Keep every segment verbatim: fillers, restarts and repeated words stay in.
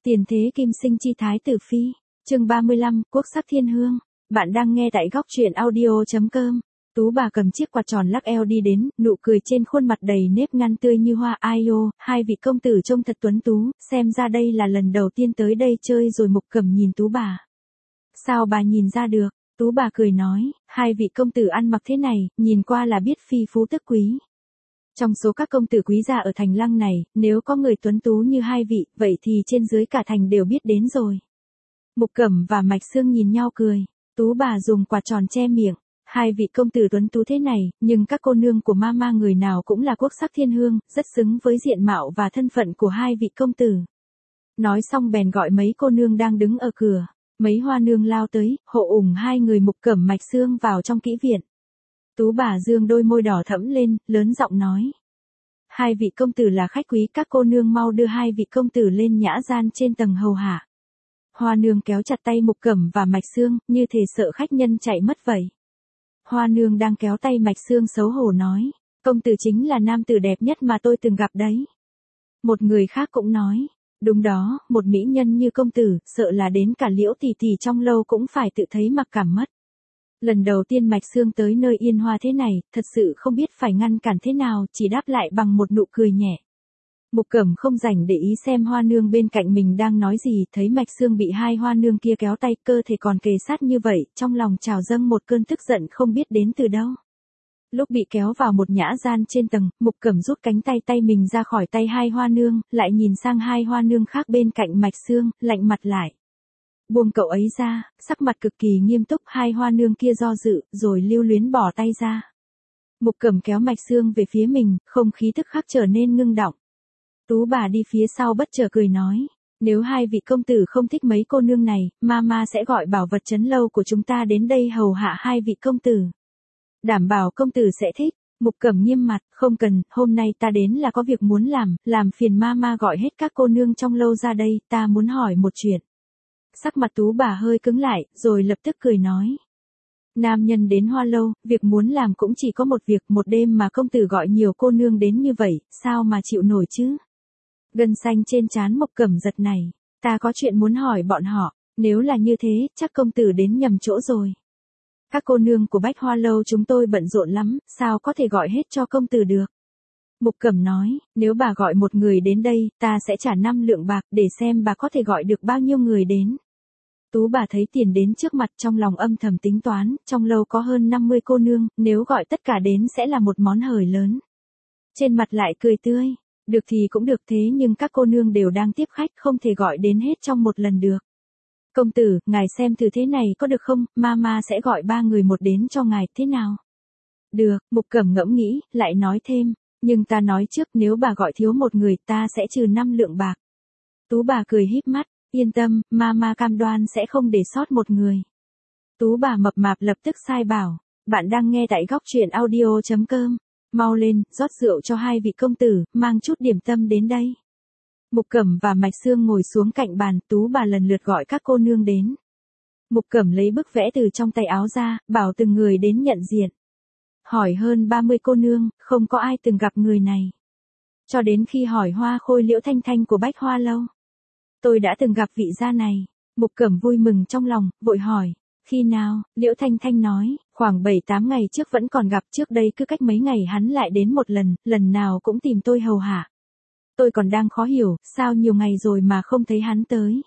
Tiền thế kim sinh chi thái tử phi, chương ba mươi lăm, quốc sắc thiên hương. Bạn đang nghe tại góc truyện audio.com. Tú bà cầm chiếc quạt tròn lắc eo đi đến, nụ cười trên khuôn mặt đầy nếp nhăn tươi như hoa. Ai ô, hai vị công tử trông thật tuấn tú, xem ra đây là lần đầu tiên tới đây chơi rồi. Mục Cẩm nhìn Tú bà. Sao bà nhìn ra được? Tú bà cười nói, hai vị công tử ăn mặc thế này, nhìn qua là biết phi phú tức quý. Trong số các công tử quý gia ở thành Lăng này, nếu có người tuấn tú như hai vị, vậy thì trên dưới cả thành đều biết đến rồi. Mục Cẩm và Mạch Sương nhìn nhau cười, Tú bà dùng quạt tròn che miệng, hai vị công tử tuấn tú thế này, nhưng các cô nương của Mama người nào cũng là quốc sắc thiên hương, rất xứng với diện mạo và thân phận của hai vị công tử. Nói xong bèn gọi mấy cô nương đang đứng ở cửa, mấy hoa nương lao tới, hộ ủng hai người Mục Cẩm Mạch Sương vào trong kỹ viện. Tú bà dương đôi môi đỏ thẫm lên, lớn giọng nói. Hai vị công tử là khách quý, các cô nương mau đưa hai vị công tử lên nhã gian trên tầng hầu hạ. Hoa nương kéo chặt tay Mục Cẩm và Mạch Sương, như thể sợ khách nhân chạy mất vậy. Hoa nương đang kéo tay Mạch Sương xấu hổ nói, công tử chính là nam tử đẹp nhất mà tôi từng gặp đấy. Một người khác cũng nói, đúng đó, một mỹ nhân như công tử, sợ là đến cả Liễu tỷ tỷ trong lâu cũng phải tự thấy mặc cảm mất. Lần đầu tiên Mạch Sương tới nơi Yên Hoa thế này, thật sự không biết phải ngăn cản thế nào, chỉ đáp lại bằng một nụ cười nhẹ. Mục Cẩm không rảnh để ý xem hoa nương bên cạnh mình đang nói gì, thấy Mạch Sương bị hai hoa nương kia kéo tay, cơ thể còn kề sát như vậy, trong lòng trào dâng một cơn tức giận không biết đến từ đâu. Lúc bị kéo vào một nhã gian trên tầng, Mục Cẩm rút cánh tay tay mình ra khỏi tay hai hoa nương, lại nhìn sang hai hoa nương khác bên cạnh Mạch Sương, lạnh mặt lại. Buông cậu ấy ra, sắc mặt cực kỳ nghiêm túc, hai hoa nương kia do dự, rồi lưu luyến bỏ tay ra. Mục Cẩm kéo Mạch Sương về phía mình, không khí tức khắc trở nên ngưng đọng. Tú bà đi phía sau bất chợt cười nói, nếu hai vị công tử không thích mấy cô nương này, Mama sẽ gọi bảo vật trấn lâu của chúng ta đến đây hầu hạ hai vị công tử. Đảm bảo công tử sẽ thích. Mục Cẩm nghiêm mặt, không cần, hôm nay ta đến là có việc muốn làm, làm phiền Mama gọi hết các cô nương trong lâu ra đây, ta muốn hỏi một chuyện. Sắc mặt Tú bà hơi cứng lại, rồi lập tức cười nói. Nam nhân đến Hoa lâu, việc muốn làm cũng chỉ có một việc, một đêm mà công tử gọi nhiều cô nương đến như vậy, sao mà chịu nổi chứ? Gân xanh trên trán Mục Cẩm giật này, ta có chuyện muốn hỏi bọn họ, nếu là như thế, chắc công tử đến nhầm chỗ rồi. Các cô nương của Bách Hoa lâu chúng tôi bận rộn lắm, sao có thể gọi hết cho công tử được? Mục Cẩm nói, nếu bà gọi một người đến đây, ta sẽ trả năm lượng bạc, để xem bà có thể gọi được bao nhiêu người đến. Tú bà thấy tiền đến trước mặt, trong lòng âm thầm tính toán, trong lâu có hơn năm mươi cô nương, nếu gọi tất cả đến sẽ là một món hời lớn. Trên mặt lại cười tươi, được thì cũng được, thế nhưng các cô nương đều đang tiếp khách, không thể gọi đến hết trong một lần được. Công tử, ngài xem thử thế này có được không, Mama sẽ gọi ba người một đến cho ngài, thế nào? Được, Mục Cẩm ngẫm nghĩ, lại nói thêm, nhưng ta nói trước, nếu bà gọi thiếu một người, ta sẽ trừ năm lượng bạc. Tú bà cười híp mắt, yên tâm, Mama cam đoan sẽ không để sót một người. Tú bà mập mạp lập tức sai bảo, bạn đang nghe tại góc truyện audio.com, mau lên, rót rượu cho hai vị công tử, mang chút điểm tâm đến đây. Mục Cẩm và Mạch Sương ngồi xuống cạnh bàn, Tú bà lần lượt gọi các cô nương đến. Mục Cẩm lấy bức vẽ từ trong tay áo ra, bảo từng người đến nhận diện. Hỏi hơn ba mươi cô nương, không có ai từng gặp người này. Cho đến khi hỏi Hoa Khôi Liễu Thanh Thanh của Bách Hoa lâu. Tôi đã từng gặp vị gia này. Mục Cẩm vui mừng trong lòng, vội hỏi, khi nào? Liễu Thanh Thanh nói, khoảng bảy tám ngày trước vẫn còn gặp, trước đây cứ cách mấy ngày hắn lại đến một lần, lần nào cũng tìm tôi hầu hạ. Tôi còn đang khó hiểu, sao nhiều ngày rồi mà không thấy hắn tới.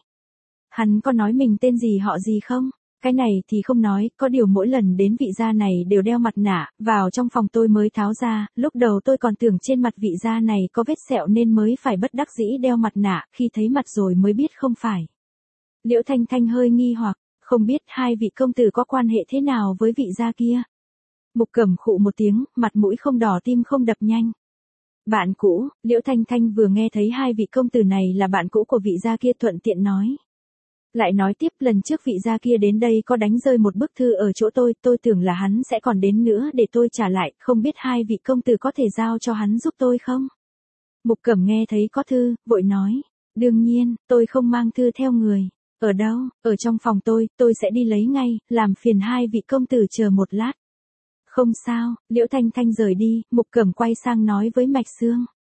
Hắn có nói mình tên gì họ gì không? Cái này thì không nói, có điều mỗi lần đến vị gia này đều đeo mặt nạ, vào trong phòng tôi mới tháo ra, lúc đầu tôi còn tưởng trên mặt vị gia này có vết sẹo nên mới phải bất đắc dĩ đeo mặt nạ, khi thấy mặt rồi mới biết không phải. Liễu Thanh Thanh hơi nghi hoặc, không biết hai vị công tử có quan hệ thế nào với vị gia kia. Mục Cẩm khụ một tiếng, mặt mũi không đỏ tim không đập nhanh. Bạn cũ, Liễu Thanh Thanh vừa nghe thấy hai vị công tử này là bạn cũ của vị gia kia thuận tiện nói. Lại nói tiếp, lần trước vị gia kia đến đây có đánh rơi một bức thư ở chỗ tôi, tôi tưởng là hắn sẽ còn đến nữa để tôi trả lại, không biết hai vị công tử có thể giao cho hắn giúp tôi không? Mục Cẩm nghe thấy có thư, vội nói, đương nhiên, tôi không mang thư theo người. Ở đâu? Ở trong phòng tôi, tôi sẽ đi lấy ngay, làm phiền hai vị công tử chờ một lát. Không sao, Liễu Thanh Thanh rời đi, Mục Cẩm quay sang nói với Mạch Sương.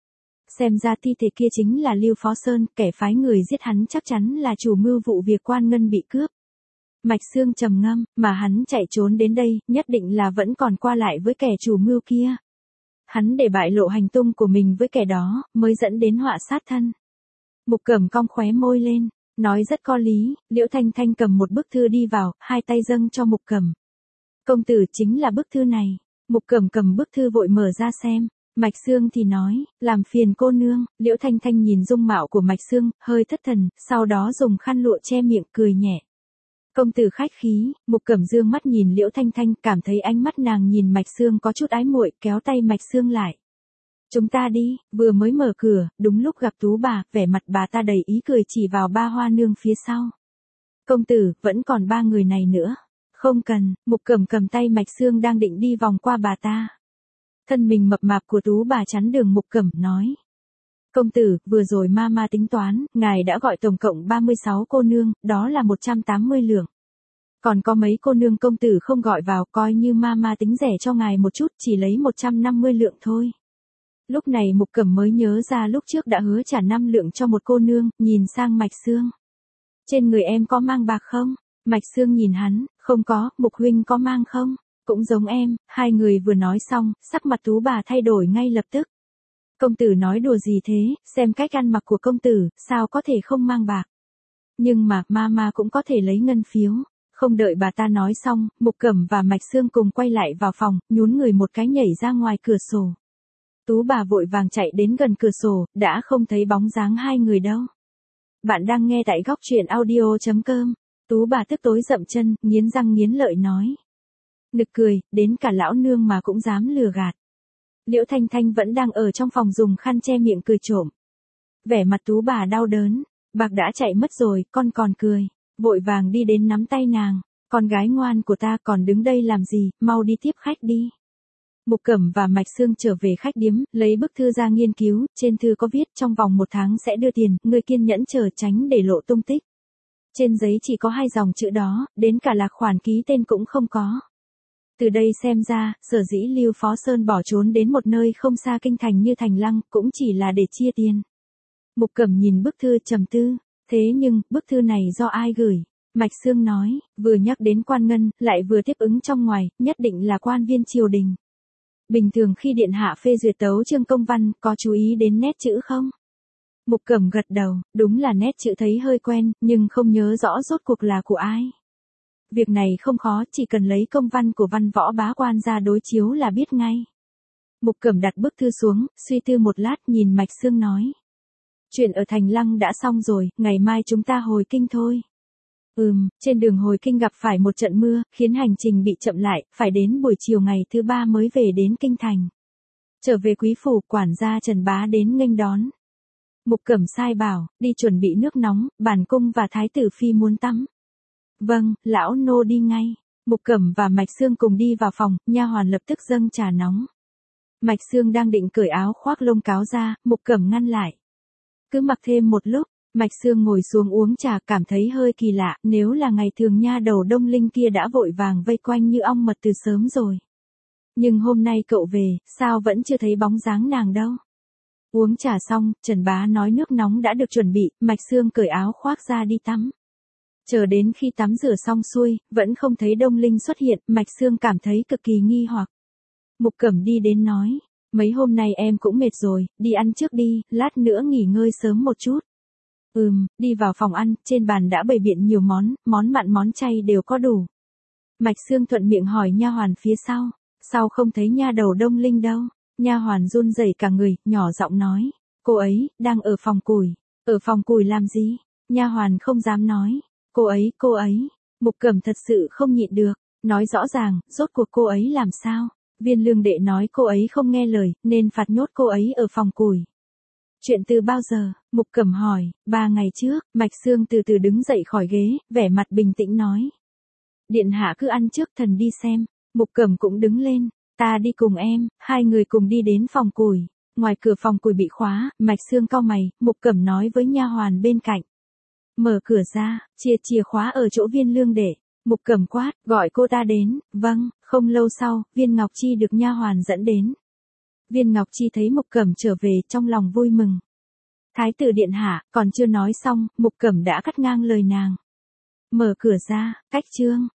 xem ra thi thể kia chính là Lưu Phó Sơn, kẻ phái người giết hắn chắc chắn là chủ mưu vụ việc Quan Ngân bị cướp. Mạch Sương trầm ngâm, mà hắn chạy trốn đến đây, nhất định là vẫn còn qua lại với kẻ chủ mưu kia. Hắn để bại lộ hành tung của mình với kẻ đó, mới dẫn đến họa sát thân. Mục Cẩm cong khóe môi lên, nói rất có lý. Liễu Thanh Thanh cầm một bức thư đi vào, hai tay dâng cho Mục Cẩm. Công tử, chính là bức thư này. Mục Cẩm cầm bức thư vội mở ra xem. Mạch Sương thì nói, làm phiền cô nương. Liễu Thanh Thanh nhìn dung mạo của Mạch Sương, hơi thất thần, sau đó dùng khăn lụa che miệng cười nhẹ. Công tử khách khí. Mục Cẩm dương mắt nhìn Liễu Thanh Thanh, cảm thấy ánh mắt nàng nhìn Mạch Sương có chút ái muội, kéo tay Mạch Sương lại. Chúng ta đi. Vừa mới mở cửa, đúng lúc gặp Tú bà, vẻ mặt bà ta đầy ý cười chỉ vào ba hoa nương phía sau. Công tử, vẫn còn ba người này nữa. Không cần. Mục Cẩm cầm tay Mạch Sương đang định đi vòng qua bà ta. Thân mình mập mạp của Tú bà chắn đường Mục Cẩm nói. Công tử, vừa rồi mama tính toán, ngài đã gọi tổng cộng ba mươi sáu cô nương, đó là một trăm tám mươi lượng. Còn có mấy cô nương công tử không gọi vào, coi như mama tính rẻ cho ngài một chút, chỉ lấy một trăm năm mươi lượng thôi. Lúc này Mục Cẩm mới nhớ ra lúc trước đã hứa trả năm lượng cho một cô nương, nhìn sang Mạch Sương. Trên người em có mang bạc không? Mạch Sương nhìn hắn, không có. Mục huynh có mang không? Cũng giống em. Hai người vừa nói xong, sắc mặt Tú bà thay đổi ngay lập tức. Công tử nói đùa gì thế, xem cách ăn mặc của công tử, sao có thể không mang bạc. Nhưng mà, mama cũng có thể lấy ngân phiếu. Không đợi bà ta nói xong, Mục Cẩm và Mạch Sương cùng quay lại vào phòng, nhún người một cái nhảy ra ngoài cửa sổ. Tú bà vội vàng chạy đến gần cửa sổ, đã không thấy bóng dáng hai người đâu. Bạn đang nghe tại góc truyện audio chấm com. Tú bà tức tối dậm chân, nghiến răng nghiến lợi nói. Nực cười, đến cả lão nương mà cũng dám lừa gạt. Liễu Thanh Thanh vẫn đang ở trong phòng dùng khăn che miệng cười trộm. Vẻ mặt Tú bà đau đớn, bạc đã chạy mất rồi, con còn cười. Vội vàng đi đến nắm tay nàng. Con gái ngoan của ta còn đứng đây làm gì, mau đi tiếp khách đi. Mục Cẩm và Mạch Sương trở về khách điếm, lấy bức thư ra nghiên cứu, trên thư có viết trong vòng một tháng sẽ đưa tiền, người kiên nhẫn chờ tránh để lộ tung tích. Trên giấy chỉ có hai dòng chữ đó, đến cả lạc khoản ký tên cũng không có. Từ đây xem ra, sở dĩ Lưu Phó Sơn bỏ trốn đến một nơi không xa kinh thành như Thành Lăng, cũng chỉ là để chia tiền. Mục Cẩm nhìn bức thư trầm tư, thế nhưng, bức thư này do ai gửi? Mạch Sương nói, vừa nhắc đến Quan Ngân, lại vừa tiếp ứng trong ngoài, nhất định là quan viên triều đình. Bình thường khi điện hạ phê duyệt tấu chương công văn, có chú ý đến nét chữ không? Mục Cẩm gật đầu, đúng là nét chữ thấy hơi quen, nhưng không nhớ rõ rốt cuộc là của ai. Việc này không khó, chỉ cần lấy công văn của Văn Võ Bá Quan ra đối chiếu là biết ngay. Mục Cẩm đặt bức thư xuống, suy tư một lát nhìn Mạch Sương nói. Chuyện ở Thành Lăng đã xong rồi, ngày mai chúng ta hồi kinh thôi. Ừm, trên đường hồi kinh gặp phải một trận mưa, khiến hành trình bị chậm lại, phải đến buổi chiều ngày thứ ba mới về đến kinh thành. Trở về quý phủ, quản gia Trần Bá đến nghênh đón. Mục Cẩm sai bảo, đi chuẩn bị nước nóng, bản cung và thái tử phi muốn tắm. Vâng, lão nô đi ngay. Mục Cẩm và Mạch Sương cùng đi vào phòng, nha hoàn lập tức dâng trà nóng. Mạch Sương đang định cởi áo khoác lông cáo ra, Mục Cẩm ngăn lại. Cứ mặc thêm một lúc. Mạch Sương ngồi xuống uống trà, cảm thấy hơi kỳ lạ, nếu là ngày thường nha đầu Đông Linh kia đã vội vàng vây quanh như ong mật từ sớm rồi. Nhưng hôm nay cậu về, sao vẫn chưa thấy bóng dáng nàng đâu. Uống trà xong, Trần Bá nói nước nóng đã được chuẩn bị, Mạch Sương cởi áo khoác ra đi tắm. Chờ đến khi tắm rửa xong xuôi, vẫn không thấy Đông Linh xuất hiện, Mạch Sương cảm thấy cực kỳ nghi hoặc. Mục Cẩm đi đến nói, mấy hôm nay em cũng mệt rồi, đi ăn trước đi, lát nữa nghỉ ngơi sớm một chút. Ừm, đi vào phòng ăn, trên bàn đã bày biện nhiều món, món mặn món chay đều có đủ. Mạch Sương thuận miệng hỏi nha hoàn phía sau, sao không thấy nha đầu Đông Linh đâu? Nha hoàn run rẩy cả người, nhỏ giọng nói, cô ấy đang ở phòng củi. Ở phòng củi làm gì? Nha hoàn không dám nói. Cô ấy, cô ấy. Mục Cẩm thật sự không nhịn được, nói rõ ràng, rốt cuộc cô ấy làm sao? Viên Lương đệ nói cô ấy không nghe lời, nên phạt nhốt cô ấy ở phòng củi. Chuyện từ bao giờ? Mục Cẩm hỏi. Ba ngày trước. Mạch Sương từ từ đứng dậy khỏi ghế, vẻ mặt bình tĩnh nói. Điện hạ cứ ăn trước, thần đi xem. Mục Cẩm cũng đứng lên. Ta đi cùng em. Hai người cùng đi đến phòng củi. Ngoài cửa phòng củi bị khóa, Mạch Sương cau mày, Mục Cẩm nói với nha hoàn bên cạnh. Mở cửa ra, chia chìa khóa ở chỗ Viên Lương đệ. Mục Cẩm quát, gọi cô ta đến. Vâng. Không lâu sau, Viên Ngọc Chi được nha hoàn dẫn đến. Viên Ngọc Chi thấy Mục Cẩm trở về trong lòng vui mừng. Thái tử điện hạ, còn chưa nói xong, Mục Cẩm đã cắt ngang lời nàng. Mở cửa ra, Cách Trương,